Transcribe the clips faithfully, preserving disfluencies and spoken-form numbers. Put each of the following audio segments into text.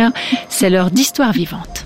heures, c'est l'heure d'Histoire vivante.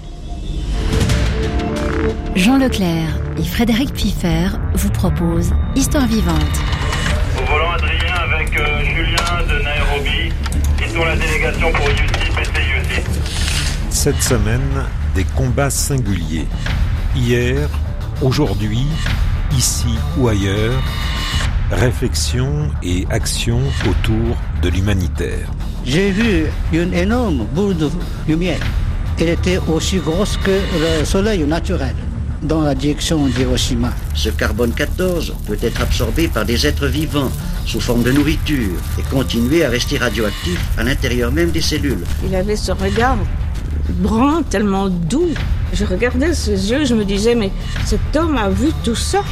Jean Leclerc et Frédéric Piffer vous proposent Histoire vivante. Au volant Adrien avec euh, Julien de Nairobi, qui sont la délégation pour U C P C U C. Cette semaine, des combats singuliers. Hier, aujourd'hui, ici ou ailleurs, réflexion et action autour de l'humanitaire. J'ai vu une énorme boule de lumière. Elle était aussi grosse que le soleil naturel dans la direction d'Hiroshima. Ce carbone quatorze peut être absorbé par des êtres vivants sous forme de nourriture et continuer à rester radioactif à l'intérieur même des cellules. Il avait ce regard brun, tellement doux. Je regardais ses yeux, je me disais, mais cet homme a vu tout ça.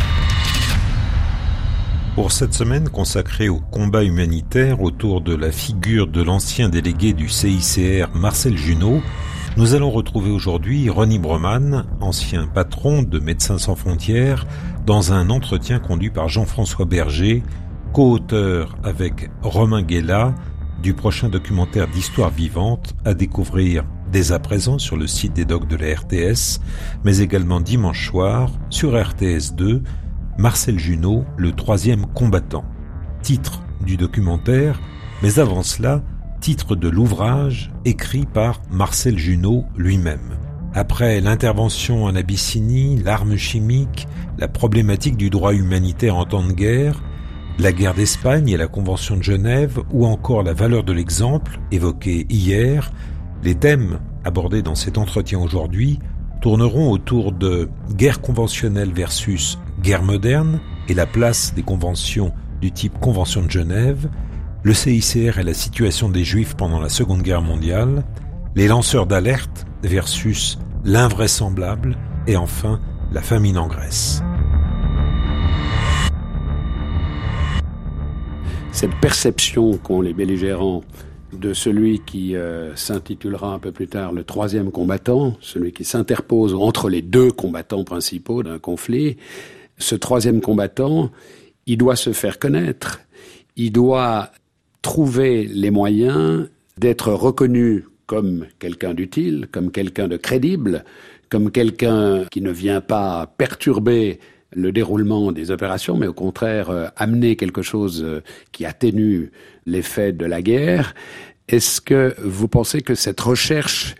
Pour cette semaine consacrée au combat humanitaire autour de la figure de l'ancien délégué du C I C R, Marcel Junod, nous allons retrouver aujourd'hui Ronnie Broman, ancien patron de Médecins sans frontières, dans un entretien conduit par Jean-François Berger, co-auteur avec Romain Guéla du prochain documentaire d'Histoire vivante à découvrir dès à présent sur le site des docs de la R T S, mais également dimanche soir sur R T S deux, Marcel Junod, le troisième combattant. Titre du documentaire, mais avant cela, titre de l'ouvrage écrit par Marcel Junod lui-même. Après l'intervention en Abyssinie, l'arme chimique, la problématique du droit humanitaire en temps de guerre, la guerre d'Espagne et la Convention de Genève, ou encore la valeur de l'exemple, évoquée hier, les thèmes abordés dans cet entretien aujourd'hui tourneront autour de guerre conventionnelle versus guerre moderne et la place des conventions du type Convention de Genève, le C I C R et la situation des Juifs pendant la Seconde Guerre mondiale, les lanceurs d'alerte versus l'invraisemblable et enfin la famine en Grèce. Cette perception qu'ont les belligérants de celui qui euh, s'intitulera un peu plus tard le troisième combattant, celui qui s'interpose entre les deux combattants principaux d'un conflit, ce troisième combattant, il doit se faire connaître, il doit trouver les moyens d'être reconnu comme quelqu'un d'utile, comme quelqu'un de crédible, comme quelqu'un qui ne vient pas perturber le déroulement des opérations, mais au contraire euh, amener quelque chose euh, qui atténue l'effet de la guerre. Est-ce que vous pensez que cette recherche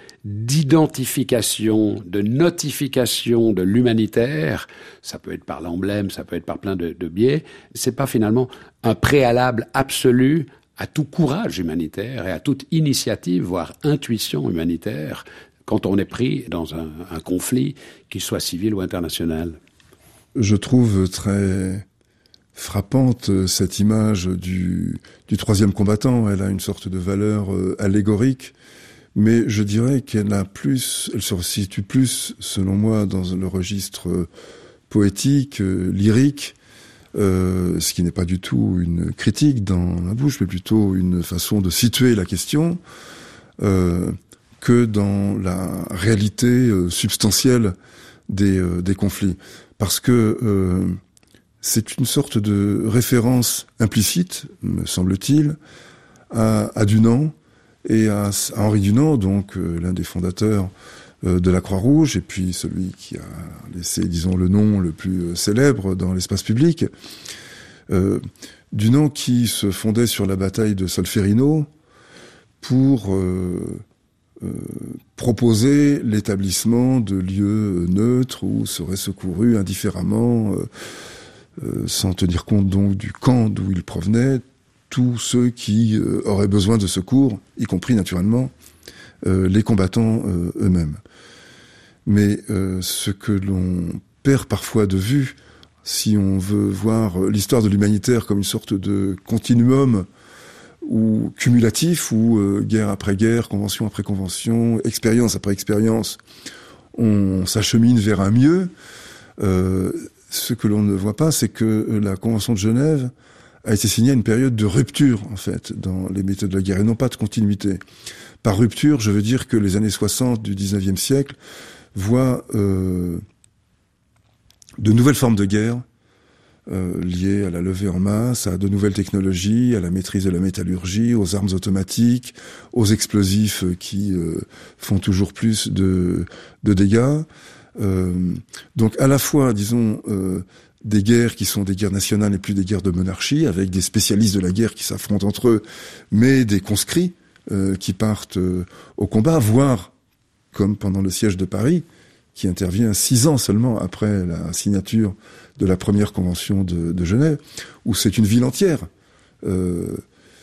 d'identification, de notification de l'humanitaire, ça peut être par l'emblème, ça peut être par plein de, de biais, c'est pas finalement un préalable absolu à tout courage humanitaire et à toute initiative, voire intuition humanitaire, quand on est pris dans un, un conflit, qu'il soit civil ou international? Je trouve très frappante cette image du, du troisième combattant. Elle a une sorte de valeur euh, allégorique, mais je dirais qu'elle a plus, elle se situe plus, selon moi, dans le registre euh, poétique, euh, lyrique, euh, ce qui n'est pas du tout une critique dans ma bouche, mais plutôt une façon de situer la question, euh, que dans la réalité euh, substantielle des, euh, des conflits. Parce que euh, c'est une sorte de référence implicite, me semble-t-il, à, à Dunant et à, à Henri Dunant, donc euh, l'un des fondateurs euh, de la Croix-Rouge, et puis celui qui a laissé, disons, le nom le plus célèbre dans l'espace public. Euh, Dunant qui se fondait sur la bataille de Solferino pour euh, Euh, proposer l'établissement de lieux neutres où seraient secourus indifféremment, euh, euh, sans tenir compte donc du camp d'où ils provenaient, tous ceux qui euh, auraient besoin de secours, y compris naturellement euh, les combattants euh, eux-mêmes. Mais euh, ce que l'on perd parfois de vue, si on veut voir l'histoire de l'humanitaire comme une sorte de continuum ou cumulatif, où euh, guerre après guerre, convention après convention, expérience après expérience, on s'achemine vers un mieux. Euh, ce que l'on ne voit pas, c'est que la Convention de Genève a été signée à une période de rupture, en fait, dans les méthodes de la guerre, et non pas de continuité. Par rupture, je veux dire que les années soixante du dix-neuvième siècle voient euh, de nouvelles formes de guerre euh, liées à la levée en masse, à de nouvelles technologies, à la maîtrise de la métallurgie, aux armes automatiques, aux explosifs qui euh, font toujours plus de, de dégâts. Euh, donc à la fois, disons, euh, des guerres qui sont des guerres nationales et plus des guerres de monarchie, avec des spécialistes de la guerre qui s'affrontent entre eux, mais des conscrits euh, qui partent euh, au combat, voire, comme pendant le siège de Paris, qui intervient six ans seulement après la signature de la première convention de, de Genève, où c'est une ville entière, euh,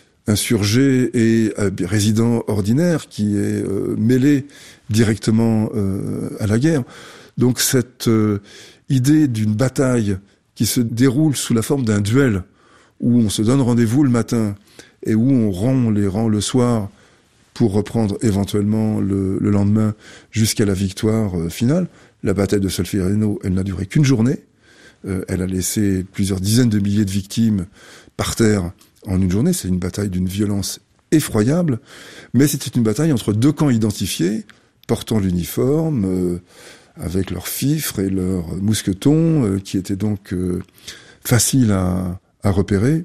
insurgés et euh, résidents ordinaires, qui est euh, mêlée directement euh, à la guerre. Donc cette euh, idée d'une bataille qui se déroule sous la forme d'un duel, où on se donne rendez-vous le matin et où on rend les rangs le soir pour reprendre éventuellement le, le lendemain jusqu'à la victoire euh, finale. La bataille de Solferino, elle n'a duré qu'une journée. Euh, elle a laissé plusieurs dizaines de milliers de victimes par terre en une journée. C'est une bataille d'une violence effroyable, mais c'était une bataille entre deux camps identifiés, portant l'uniforme, euh, avec leurs fifres et leurs mousquetons, euh, qui étaient donc euh, faciles à, à repérer.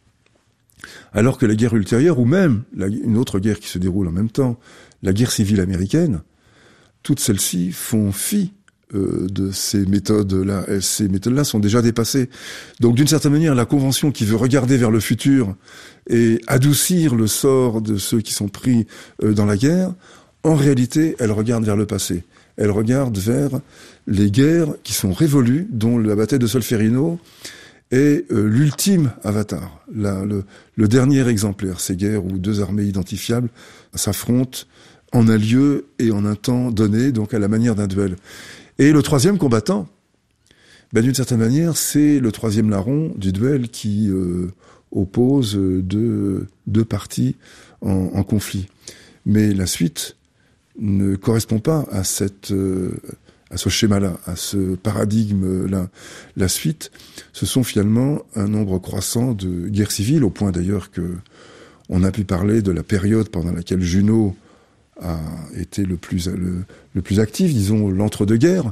Alors que la guerre ultérieure, ou même la, une autre guerre qui se déroule en même temps, la guerre civile américaine, toutes celles-ci font fi euh, de ces méthodes-là. Et ces méthodes-là sont déjà dépassées. Donc d'une certaine manière, la Convention qui veut regarder vers le futur et adoucir le sort de ceux qui sont pris euh, dans la guerre, en réalité, elle regarde vers le passé. Elle regarde vers les guerres qui sont révolues, dont la bataille de Solferino est euh, l'ultime avatar, la, le, le dernier exemplaire. Ces guerres où deux armées identifiables s'affrontent en un lieu et en un temps donné, donc à la manière d'un duel. Et le troisième combattant, ben, d'une certaine manière, c'est le troisième larron du duel qui euh, oppose deux, deux parties en, en conflit. Mais la suite ne correspond pas à cette... Euh, à ce schéma-là, à ce paradigme-là. La suite, ce sont finalement un nombre croissant de guerres civiles, au point d'ailleurs que on a pu parler de la période pendant laquelle Junot a été le plus, le, le plus actif, disons l'entre-deux-guerres.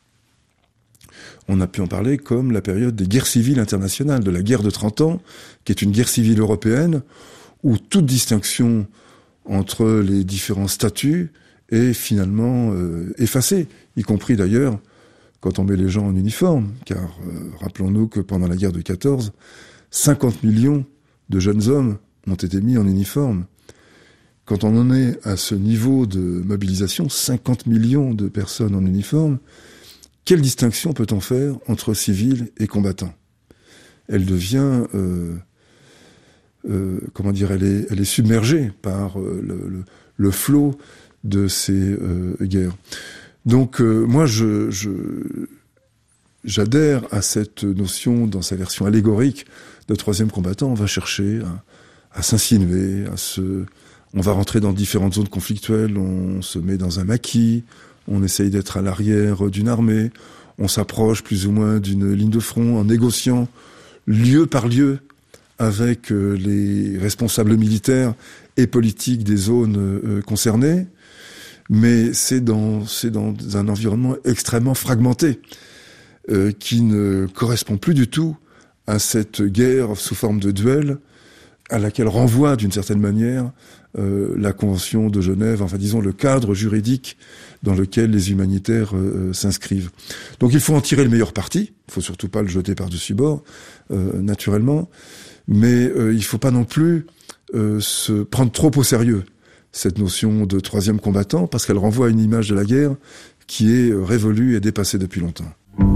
On a pu en parler comme la période des guerres civiles internationales, de la guerre de trente ans, qui est une guerre civile européenne, où toute distinction entre les différents statuts est finalement euh, effacée, y compris d'ailleurs quand on met les gens en uniforme, car euh, rappelons-nous que pendant la guerre de quatorze, cinquante millions de jeunes hommes ont été mis en uniforme. Quand on en est à ce niveau de mobilisation, cinquante millions de personnes en uniforme, quelle distinction peut-on faire entre civils et combattants ? Elle devient, euh, euh, comment dire, elle est, elle est submergée par euh, le, le, le flot de ces euh, guerres. Donc euh, moi, je, je j'adhère à cette notion dans sa version allégorique de troisième combattant. On va chercher à, à s'insinuer, à se, on va rentrer dans différentes zones conflictuelles, on se met dans un maquis, on essaye d'être à l'arrière d'une armée, on s'approche plus ou moins d'une ligne de front en négociant lieu par lieu avec euh, les responsables militaires et politiques des zones euh, concernées. Mais c'est dans, c'est dans un environnement extrêmement fragmenté, euh, qui ne correspond plus du tout à cette guerre sous forme de duel, à laquelle renvoie d'une certaine manière euh, la Convention de Genève, enfin disons le cadre juridique dans lequel les humanitaires euh, s'inscrivent. Donc il faut en tirer le meilleur parti, il faut surtout pas le jeter par-dessus bord, euh, naturellement, mais euh, il faut pas non plus euh, se prendre trop au sérieux cette notion de troisième combattant, parce qu'elle renvoie à une image de la guerre qui est révolue et dépassée depuis longtemps.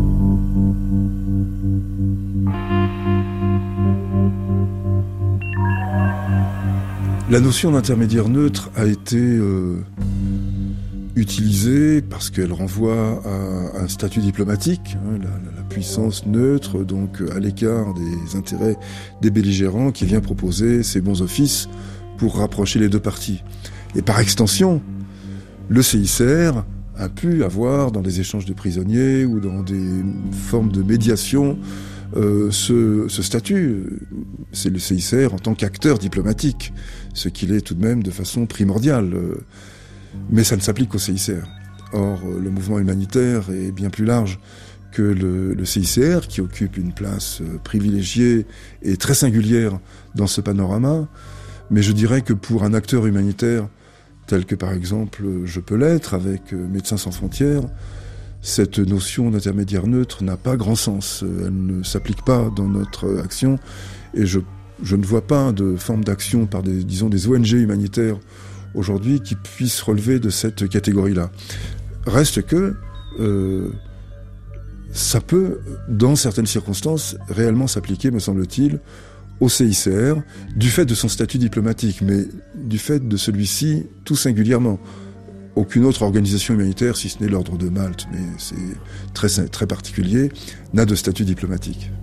La notion d'intermédiaire neutre a été euh, utilisée parce qu'elle renvoie à un statut diplomatique, hein, la, la puissance neutre, donc à l'écart des intérêts des belligérants, qui vient proposer ses bons offices pour rapprocher les deux parties. Et par extension, le C I C R a pu avoir dans des échanges de prisonniers ou dans des formes de médiation euh, ce, ce statut. C'est le C I C R en tant qu'acteur diplomatique, ce qu'il est tout de même de façon primordiale. Mais ça ne s'applique qu'au C I C R. Or, le mouvement humanitaire est bien plus large que le, le C I C R, qui occupe une place euh, privilégiée et très singulière dans ce panorama, mais je dirais que pour un acteur humanitaire tel que par exemple je peux l'être avec euh, Médecins sans frontières, cette notion d'intermédiaire neutre n'a pas grand sens. Elle ne s'applique pas dans notre action et je, je ne vois pas de forme d'action par des, disons, des O N G humanitaires aujourd'hui qui puissent relever de cette catégorie-là. Reste que euh, ça peut, dans certaines circonstances, réellement s'appliquer, me semble-t-il, au C I C R, du fait de son statut diplomatique, mais du fait de celui-ci tout singulièrement. Aucune autre organisation humanitaire, si ce n'est l'Ordre de Malte, mais c'est très, très particulier, n'a de statut diplomatique.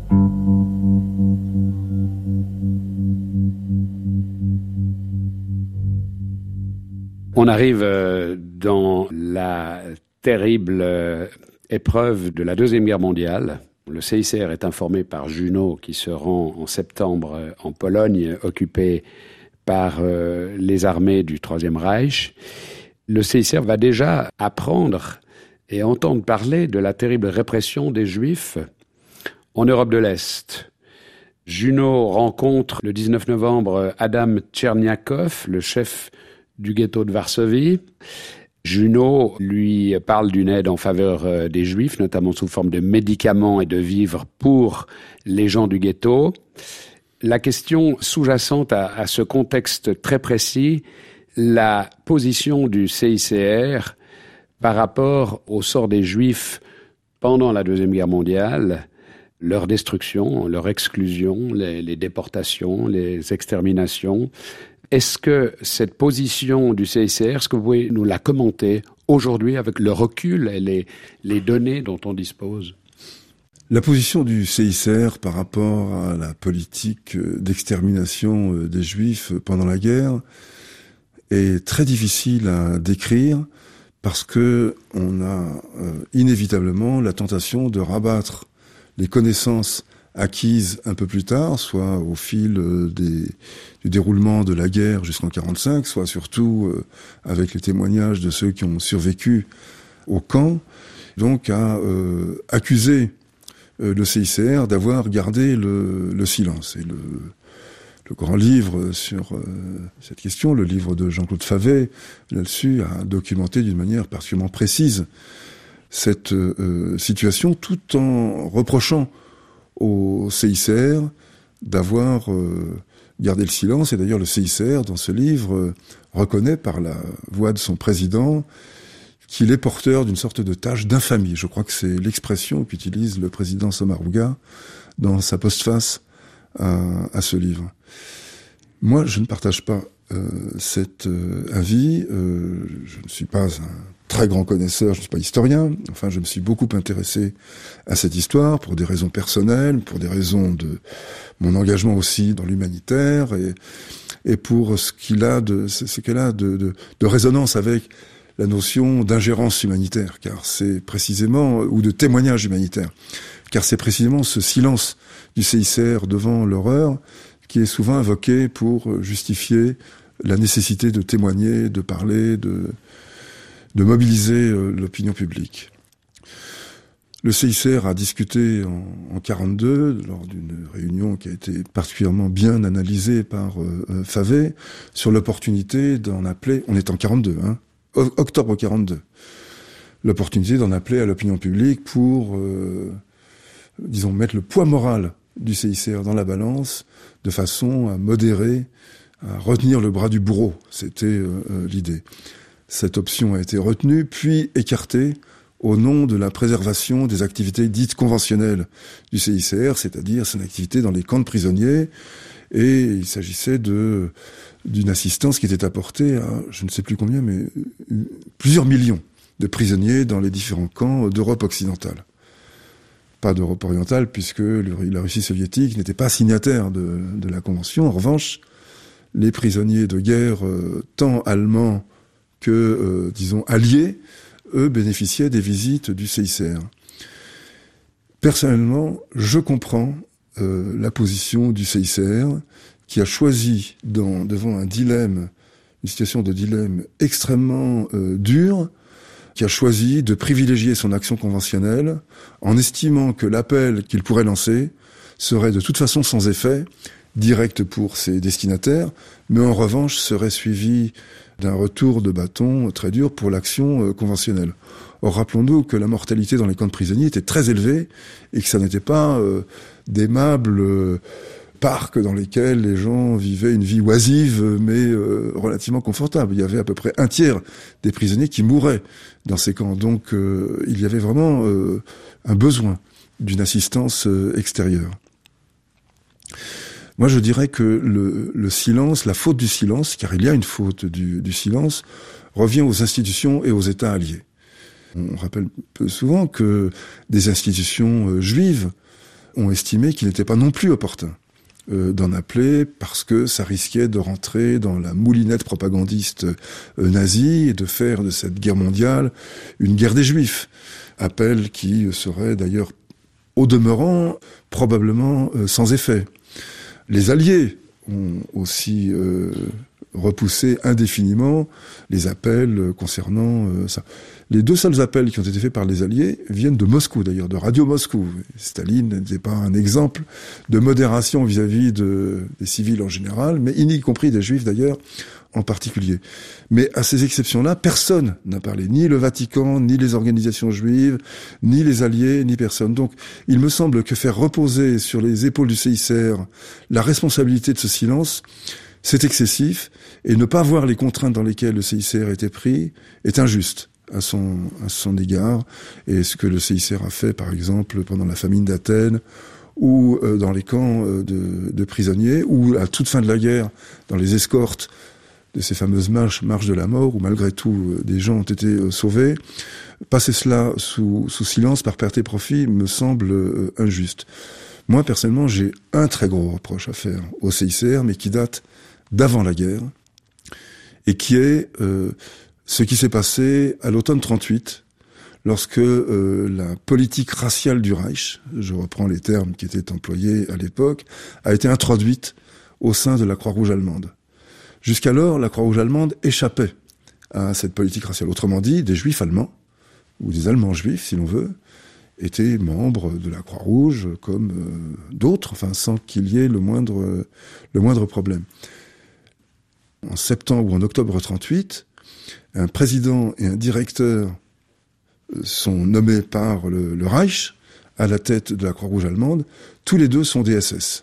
On arrive dans la terrible épreuve de la Deuxième Guerre mondiale. Le C I C R est informé par Junot qui se rend en septembre en Pologne, occupée par les armées du Troisième Reich. Le C I C R va déjà apprendre et entendre parler de la terrible répression des Juifs en Europe de l'Est. Junot rencontre le dix-neuf novembre Adam Tcherniakov, le chef du ghetto de Varsovie. Junot lui parle d'une aide en faveur des Juifs, notamment sous forme de médicaments et de vivres pour les gens du ghetto. La question sous-jacente à, à ce contexte très précis, la position du C I C R par rapport au sort des Juifs pendant la Deuxième Guerre mondiale, leur destruction, leur exclusion, les, les déportations, les exterminations. Est-ce que cette position du C I C R, est-ce que vous pouvez nous la commenter aujourd'hui avec le recul et les, les données dont on dispose ? La position du C I C R par rapport à la politique d'extermination des Juifs pendant la guerre est très difficile à décrire parce que on a euh, inévitablement la tentation de rabattre les connaissances acquises un peu plus tard, soit au fil euh, des, du déroulement de la guerre jusqu'en quarante-cinq, soit surtout euh, avec les témoignages de ceux qui ont survécu au camp, donc à euh, accuser euh, le C I C R d'avoir gardé le, le silence. Et le Le grand livre sur euh, cette question, le livre de Jean-Claude Favet, là-dessus, a documenté d'une manière particulièrement précise cette euh, situation, tout en reprochant au C I C R d'avoir euh, gardé le silence. Et d'ailleurs, le C I C R, dans ce livre, euh, reconnaît par la voix de son président qu'il est porteur d'une sorte de tâche d'infamie. Je crois que c'est l'expression qu'utilise le président Sommaruga dans sa postface à, à ce livre. Moi, je ne partage pas euh, cet euh, avis. Euh, je ne suis pas un très grand connaisseur, je ne suis pas historien. Enfin, je me suis beaucoup intéressé à cette histoire pour des raisons personnelles, pour des raisons de mon engagement aussi dans l'humanitaire et, et pour ce qu'il a de, ce qu'elle a de, de, de résonance avec la notion d'ingérence humanitaire, car c'est précisément, ou de témoignage humanitaire, car c'est précisément ce silence du C I C R devant l'horreur qui est souvent invoqué pour justifier la nécessité de témoigner, de parler, de, de mobiliser l'opinion publique. Le C I C R a discuté en, en quarante-deux, lors d'une réunion qui a été particulièrement bien analysée par euh, Favet, sur l'opportunité d'en appeler, on est en quarante-deux, hein, octobre quarante-deux, l'opportunité d'en appeler à l'opinion publique pour, euh, disons, mettre le poids moral du C I C R dans la balance, de façon à modérer, à retenir le bras du bourreau. C'était euh, l'idée. Cette option a été retenue, puis écartée au nom de la préservation des activités dites conventionnelles du C I C R, c'est-à-dire son activité dans les camps de prisonniers, et il s'agissait de d'une assistance qui était apportée à, je ne sais plus combien, mais plusieurs millions de prisonniers dans les différents camps d'Europe occidentale. Pas d'Europe orientale, puisque la Russie soviétique n'était pas signataire de, de la Convention. En revanche, les prisonniers de guerre, euh, tant allemands que, euh, disons, alliés, eux, bénéficiaient des visites du C I C R. Personnellement, je comprends euh, la position du C I C R, qui a choisi, dans, devant un dilemme, une situation de dilemme extrêmement euh, dure, qui a choisi de privilégier son action conventionnelle en estimant que l'appel qu'il pourrait lancer serait de toute façon sans effet, direct pour ses destinataires, mais en revanche serait suivi d'un retour de bâton très dur pour l'action conventionnelle. Or, rappelons-nous que la mortalité dans les camps de prisonniers était très élevée et que ça n'était pas euh, d'aimables euh, parcs dans lesquels les gens vivaient une vie oisive mais euh, relativement confortable. Il y avait à peu près un tiers des prisonniers qui mouraient dans ces camps. Donc, euh, il y avait vraiment euh, un besoin d'une assistance euh, extérieure. Moi, je dirais que le, le silence, la faute du silence, car il y a une faute du, du silence, revient aux institutions et aux États alliés. On rappelle peu souvent que des institutions euh, juives ont estimé qu'il n'était pas non plus opportun euh, d'en appeler parce que ça risquait de rentrer dans la moulinette propagandiste euh, nazie et de faire de cette guerre mondiale une guerre des Juifs. Appel qui serait d'ailleurs, au demeurant, probablement euh, sans effet. Les Alliés ont aussi euh, repoussé indéfiniment les appels concernant euh, ça. Les deux seuls appels qui ont été faits par les Alliés viennent de Moscou, d'ailleurs, de Radio Moscou. Staline n'était pas un exemple de modération vis-à-vis de, des civils en général, mais y compris des Juifs, d'ailleurs, en particulier. Mais à ces exceptions-là, personne n'a parlé, ni le Vatican, ni les organisations juives, ni les Alliés, ni personne. Donc, il me semble que faire reposer sur les épaules du C I C R la responsabilité de ce silence, c'est excessif, et ne pas voir les contraintes dans lesquelles le C I C R était pris est injuste à son, à son égard. Et ce que le C I C R a fait, par exemple, pendant la famine d'Athènes, ou euh, dans les camps euh, de, de prisonniers, ou à toute fin de la guerre, dans les escortes de ces fameuses marches, marches de la mort, où malgré tout euh, des gens ont été euh, sauvés, passer cela sous, sous silence par perte et profit me semble euh, injuste. Moi, personnellement, j'ai un très gros reproche à faire au C I C R, mais qui date d'avant la guerre, et qui est euh, ce qui s'est passé à l'automne trente-huit, lorsque euh, la politique raciale du Reich, je reprends les termes qui étaient employés à l'époque, a été introduite au sein de la Croix-Rouge allemande. Jusqu'alors, la Croix-Rouge allemande échappait à cette politique raciale. Autrement dit, des Juifs allemands, ou des Allemands juifs, si l'on veut, étaient membres de la Croix-Rouge comme euh, d'autres, enfin sans qu'il y ait le moindre, euh, le moindre problème. En septembre ou en octobre trente-huit, un président et un directeur sont nommés par le, le Reich à la tête de la Croix-Rouge allemande. Tous les deux sont des S S.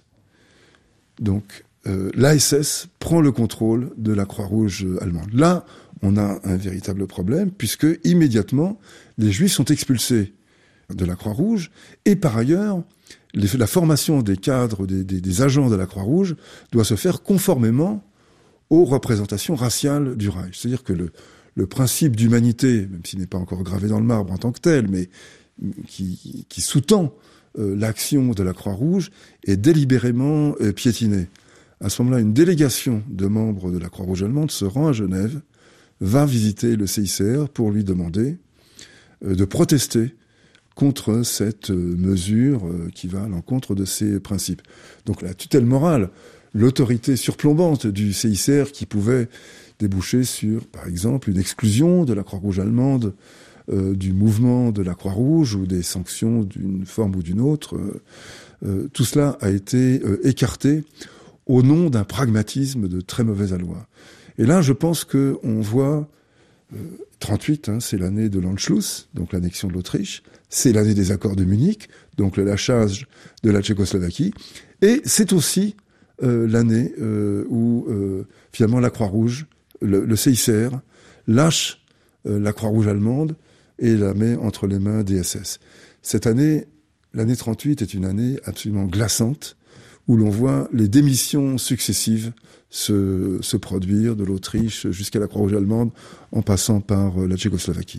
Donc, euh, l'A S S prend le contrôle de la Croix-Rouge allemande. Là, on a un véritable problème, puisque immédiatement, les Juifs sont expulsés de la Croix-Rouge, et par ailleurs, les, la formation des cadres, des, des, des agents de la Croix-Rouge doit se faire conformément aux représentations raciales du Reich. C'est-à-dire que le, le principe d'humanité, même s'il n'est pas encore gravé dans le marbre en tant que tel, mais qui, qui sous-tend euh, l'action de la Croix-Rouge, est délibérément euh, piétiné. À ce moment-là, une délégation de membres de la Croix-Rouge allemande se rend à Genève, va visiter le C I C R pour lui demander euh, de protester contre cette euh, mesure euh, qui va à l'encontre de ses principes. Donc la tutelle morale, l'autorité surplombante du C I C R qui pouvait déboucher sur, par exemple, une exclusion de la Croix-Rouge allemande euh, du mouvement de la Croix-Rouge ou des sanctions d'une forme ou d'une autre, euh, euh, tout cela a été euh, écarté au nom d'un pragmatisme de très mauvais aloi. Et là, je pense qu'on voit euh, trente-huit, hein, c'est l'année de l'Anschluss, donc l'annexion de l'Autriche, c'est l'année des accords de Munich, donc le lâchage de la Tchécoslovaquie, et c'est aussi Euh, l'année euh, où euh, finalement la Croix-Rouge, le, le C I C R, lâche euh, la Croix-Rouge allemande et la met entre les mains des S S. Cette année, l'année trente-huit est une année absolument glaçante, où l'on voit les démissions successives se, se produire de l'Autriche jusqu'à la Croix-Rouge allemande, en passant par euh, la Tchécoslovaquie.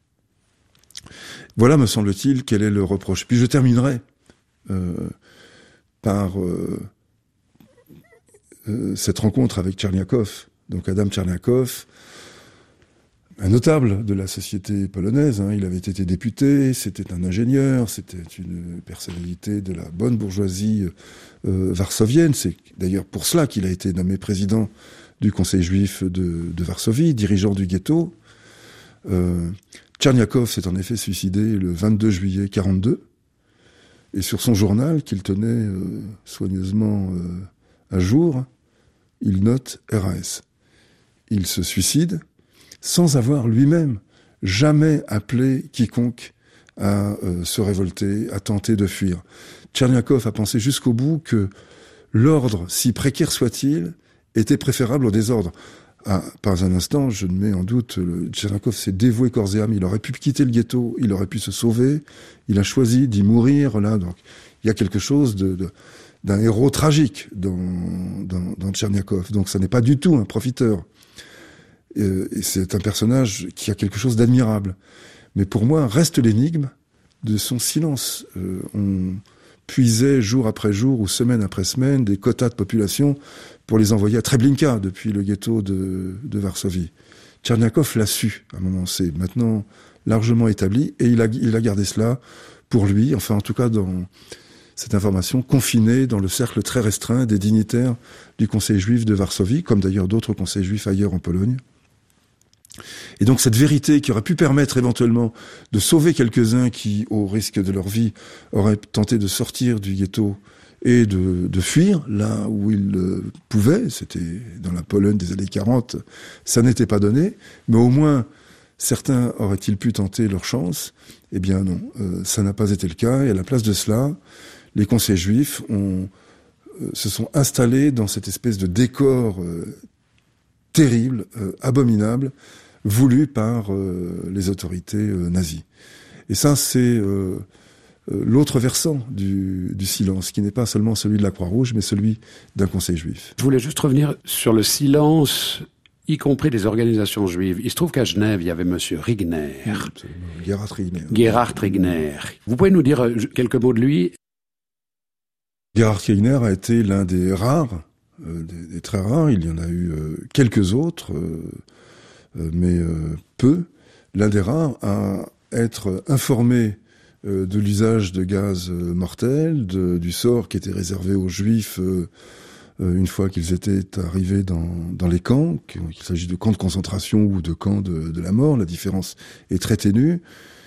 Voilà, me semble-t-il, quel est le reproche. Puis je terminerai euh, par... Euh, Euh, cette rencontre avec Tcherniakov, donc Adam Tcherniakov, un notable de la société polonaise, hein, il avait été député, c'était un ingénieur, c'était une personnalité de la bonne bourgeoisie euh, varsovienne, c'est d'ailleurs pour cela qu'il a été nommé président du Conseil juif de, de Varsovie, dirigeant du ghetto. Euh, Tcherniakov s'est en effet suicidé le vingt-deux juillet quarante-deux, et sur son journal, qu'il tenait euh, soigneusement euh, à jour, il note R A S. Il se suicide sans avoir lui-même jamais appelé quiconque à euh, se révolter, à tenter de fuir. Tcherniakov a pensé jusqu'au bout que l'ordre, si précaire soit-il, était préférable au désordre. Ah, pas un instant, je ne mets en doute, le Tcherniakov s'est dévoué corps et âme, il aurait pu quitter le ghetto, il aurait pu se sauver, il a choisi d'y mourir, là, donc il y a quelque chose de, de, d'un héros tragique dans, dans, dans Tcherniakov, donc ça n'est pas du tout un profiteur. Et, et c'est un personnage qui a quelque chose d'admirable. Mais pour moi, reste l'énigme de son silence. Euh, on puisait jour après jour ou semaine après semaine des quotas de population pour les envoyer à Treblinka depuis le ghetto de, de Varsovie. Tcherniakov l'a su à un moment, c'est maintenant largement établi, et il a, il a gardé cela pour lui, enfin en tout cas dans cette information confinée dans le cercle très restreint des dignitaires du Conseil juif de Varsovie, comme d'ailleurs d'autres conseils juifs ailleurs en Pologne. Et donc cette vérité qui aurait pu permettre éventuellement de sauver quelques-uns qui, au risque de leur vie, auraient tenté de sortir du ghetto et de, de fuir là où ils euh, pouvaient, c'était dans la Pologne des années quarante, ça n'était pas donné, mais au moins certains auraient-ils pu tenter leur chance? Eh bien non, euh, ça n'a pas été le cas, et à la place de cela, les conseils juifs ont, euh, se sont installés dans cette espèce de décor euh, terrible, euh, abominable, voulu par euh, les autorités euh, nazies. Et ça, c'est euh, euh, l'autre versant du, du silence, qui n'est pas seulement celui de la Croix-Rouge, mais celui d'un conseil juif. Je voulais juste revenir sur le silence, y compris des organisations juives. Il se trouve qu'à Genève, il y avait monsieur Rigner. Gerhard Rigner. Gerhard Rigner. Vous pouvez nous dire quelques mots de lui? Gerhard Rigner a été l'un des rares, euh, des, des très rares, il y en a eu euh, quelques autres, euh, euh, mais euh, peu, l'un des rares à être informé euh, de l'usage de gaz euh, mortels, de, du sort qui était réservé aux juifs euh, euh, une fois qu'ils étaient arrivés dans, dans les camps, qu'il s'agit de camps de concentration ou de camps de, de la mort, la différence est très ténue.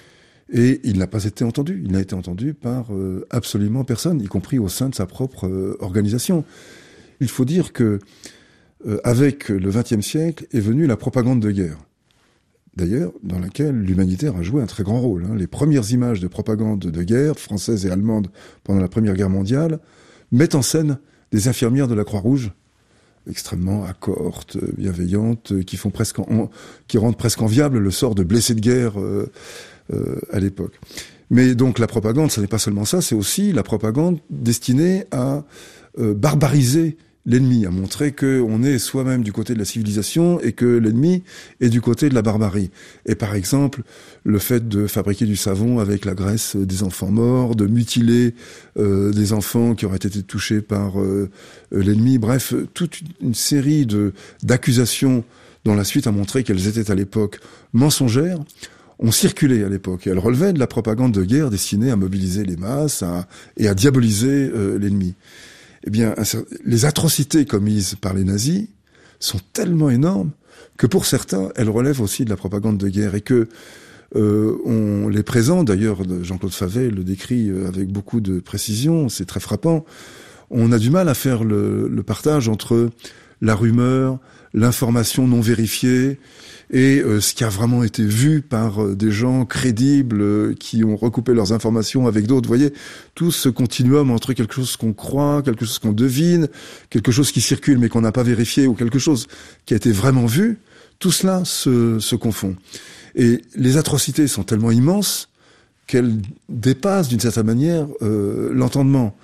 Et il n'a pas été entendu. Il n'a été entendu par euh, absolument personne, y compris au sein de sa propre euh, organisation. Il faut dire que, euh, avec le vingtième siècle, est venue la propagande de guerre. D'ailleurs, dans laquelle l'humanitaire a joué un très grand rôle. Hein. Les premières images de propagande de guerre, françaises et allemandes, pendant la Première Guerre mondiale, mettent en scène des infirmières de la Croix-Rouge, extrêmement accortes, bienveillantes, qui font presque en, qui rendent presque enviable le sort de blessés de guerre euh, euh, à l'époque. Mais donc la propagande, ce n'est pas seulement ça, c'est aussi la propagande destinée à euh, barbariser l'ennemi, à montrer qu'on est soi-même du côté de la civilisation et que l'ennemi est du côté de la barbarie. Et par exemple, le fait de fabriquer du savon avec la graisse des enfants morts, de mutiler euh, des enfants qui auraient été touchés par euh, l'ennemi, bref, toute une série de d'accusations dont la suite a montré qu'elles étaient à l'époque mensongères, ont circulé à l'époque. Et elles relevaient de la propagande de guerre destinée à mobiliser les masses à, et à diaboliser euh, l'ennemi. Eh bien, les atrocités commises par les nazis sont tellement énormes que pour certains, elles relèvent aussi de la propagande de guerre et que euh, on les présente. D'ailleurs, Jean-Claude Favet le décrit avec beaucoup de précision, c'est très frappant. On a du mal à faire le, le partage entre la rumeur, l'information non vérifiée et euh, ce qui a vraiment été vu par euh, des gens crédibles euh, qui ont recoupé leurs informations avec d'autres. Vous voyez, tout ce continuum entre quelque chose qu'on croit, quelque chose qu'on devine, quelque chose qui circule mais qu'on n'a pas vérifié ou quelque chose qui a été vraiment vu, tout cela se, se confond. Et les atrocités sont tellement immenses qu'elles dépassent d'une certaine manière euh, l'entendement.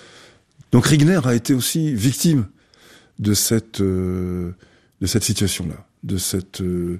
Donc Rigner a été aussi victime de cette, euh, de cette situation-là, de cette euh,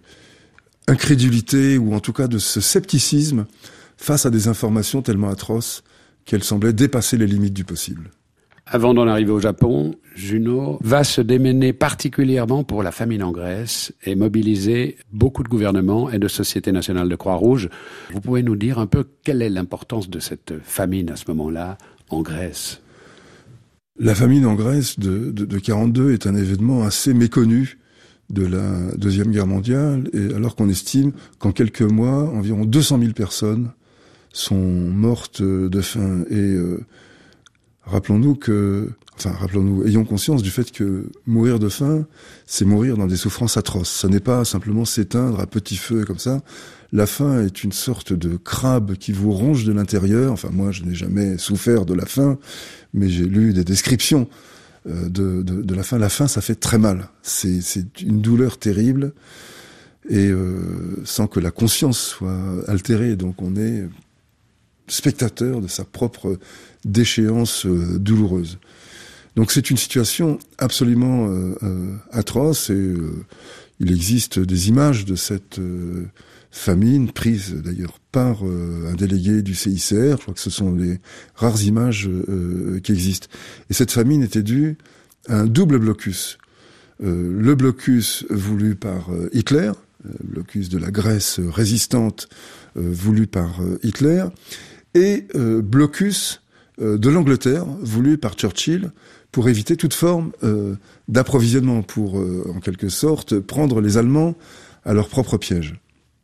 incrédulité, ou en tout cas de ce scepticisme face à des informations tellement atroces qu'elles semblaient dépasser les limites du possible. Avant d'en arriver au Japon, Junot va se démener particulièrement pour la famine en Grèce et mobiliser beaucoup de gouvernements et de sociétés nationales de Croix-Rouge. Vous pouvez nous dire un peu quelle est l'importance de cette famine à ce moment-là en Grèce ? La famine en Grèce de, de, de quarante-deux est un événement assez méconnu de la Deuxième Guerre mondiale, et alors qu'on estime qu'en quelques mois, environ deux cent mille personnes sont mortes de faim. Et euh, rappelons-nous que, enfin rappelons-nous, ayons conscience du fait que mourir de faim, c'est mourir dans des souffrances atroces. Ça n'est pas simplement s'éteindre à petit feu comme ça. La faim est une sorte de crabe qui vous ronge de l'intérieur. Enfin, moi, je n'ai jamais souffert de la faim, mais j'ai lu des descriptions euh, de, de, de la faim. La faim, ça fait très mal. C'est, c'est une douleur terrible, et euh, sans que la conscience soit altérée. Donc, on est spectateur de sa propre déchéance euh, douloureuse. Donc, c'est une situation absolument euh, euh, atroce, et euh, il existe des images de cette euh, famine, prise d'ailleurs par euh, un délégué du C I C R. Je crois que ce sont les rares images euh, qui existent. Et cette famine était due à un double blocus. Euh, le blocus voulu par euh, Hitler, euh, blocus de la Grèce résistante euh, voulu par euh, Hitler, et euh, blocus euh, de l'Angleterre voulu par Churchill pour éviter toute forme euh, d'approvisionnement, pour euh, en quelque sorte prendre les Allemands à leur propre piège.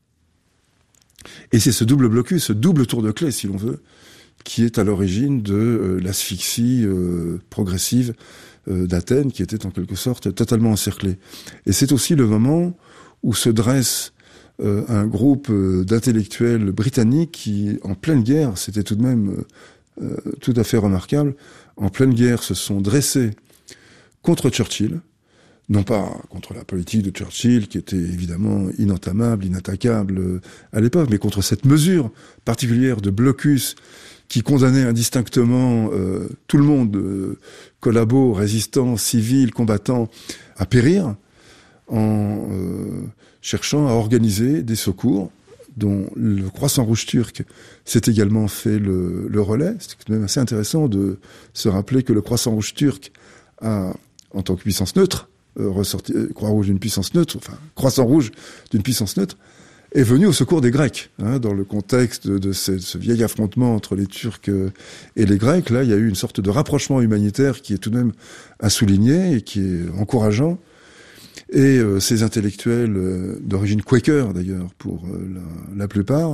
Et c'est ce double blocus, ce double tour de clé, si l'on veut, qui est à l'origine de euh, l'asphyxie euh, progressive euh, d'Athènes, qui était en quelque sorte totalement encerclée. Et c'est aussi le moment où se dresse euh, un groupe euh, d'intellectuels britanniques qui, en pleine guerre, c'était tout de même euh, tout à fait remarquable, en pleine guerre se sont dressés contre Churchill, non pas contre la politique de Churchill, qui était évidemment inentamable, inattaquable à l'époque, mais contre cette mesure particulière de blocus qui condamnait indistinctement euh, tout le monde, euh, collabos, résistants, civils, combattants, à périr, en euh, cherchant à organiser des secours, dont le Croissant Rouge turc s'est également fait le, le relais. C'est quand même assez intéressant de se rappeler que le Croissant Rouge turc a, en tant que puissance neutre, euh, ressorti, euh, Croix-Rouge d'une puissance neutre, enfin Croissant Rouge d'une puissance neutre, est venu au secours des Grecs, hein, dans le contexte de, de ce, ce vieil affrontement entre les Turcs et les Grecs. Là, il y a eu une sorte de rapprochement humanitaire qui est tout de même à souligner et qui est encourageant. Et euh, ces intellectuels euh, d'origine quaker, d'ailleurs, pour euh, la, la plupart,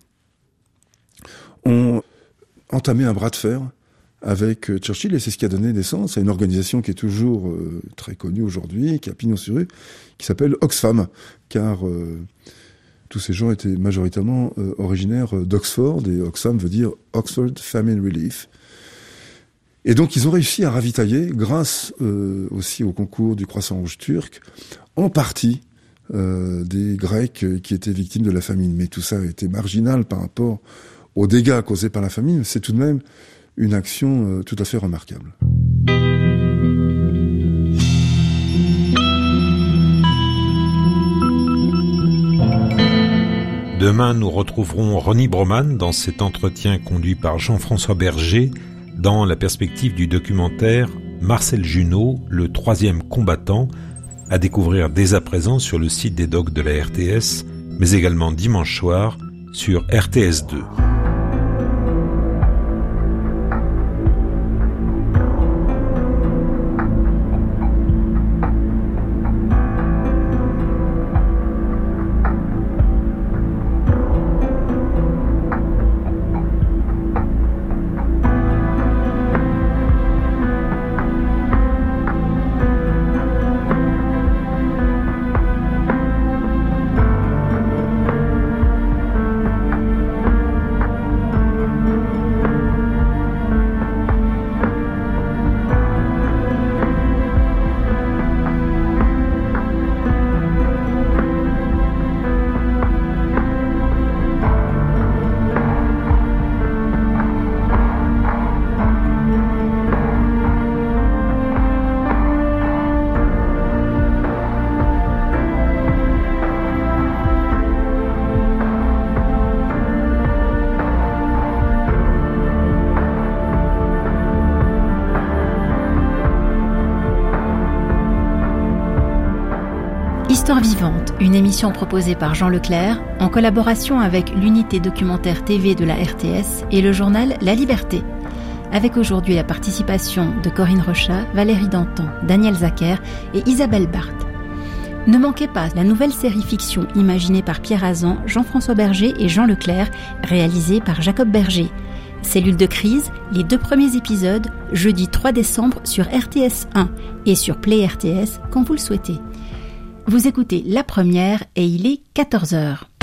ont entamé un bras de fer avec euh, Churchill, et c'est ce qui a donné naissance à une organisation qui est toujours euh, très connue aujourd'hui, qui a pignon sur rue, qui s'appelle Oxfam, car euh, tous ces gens étaient majoritairement euh, originaires d'Oxford, et Oxfam veut dire Oxford Famine Relief. Et donc ils ont réussi à ravitailler, grâce euh, aussi au concours du Croissant Rouge turc, en partie euh, des Grecs qui étaient victimes de la famine. Mais tout ça a été marginal par rapport aux dégâts causés par la famine. C'est tout de même une action euh, tout à fait remarquable. Demain, nous retrouverons Ronnie Broman dans cet entretien conduit par Jean-François Berger dans la perspective du documentaire Marcel Junot, le troisième combattant, à découvrir dès à présent sur le site des docs de la R T S, mais également dimanche soir sur R T S deux. Histoire vivante, une émission proposée par Jean Leclerc en collaboration avec l'unité documentaire T V de la R T S et le journal La Liberté. Avec aujourd'hui la participation de Corinne Rochat, Valérie Danton, Daniel Zacher et Isabelle Barthes. Ne manquez pas la nouvelle série fiction imaginée par Pierre Azan, Jean-François Berger et Jean Leclerc, réalisée par Jacob Berger. Cellule de crise, les deux premiers épisodes, jeudi trois décembre sur R T S un et sur Play R T S quand vous le souhaitez. Vous écoutez La Première et il est quatorze heures.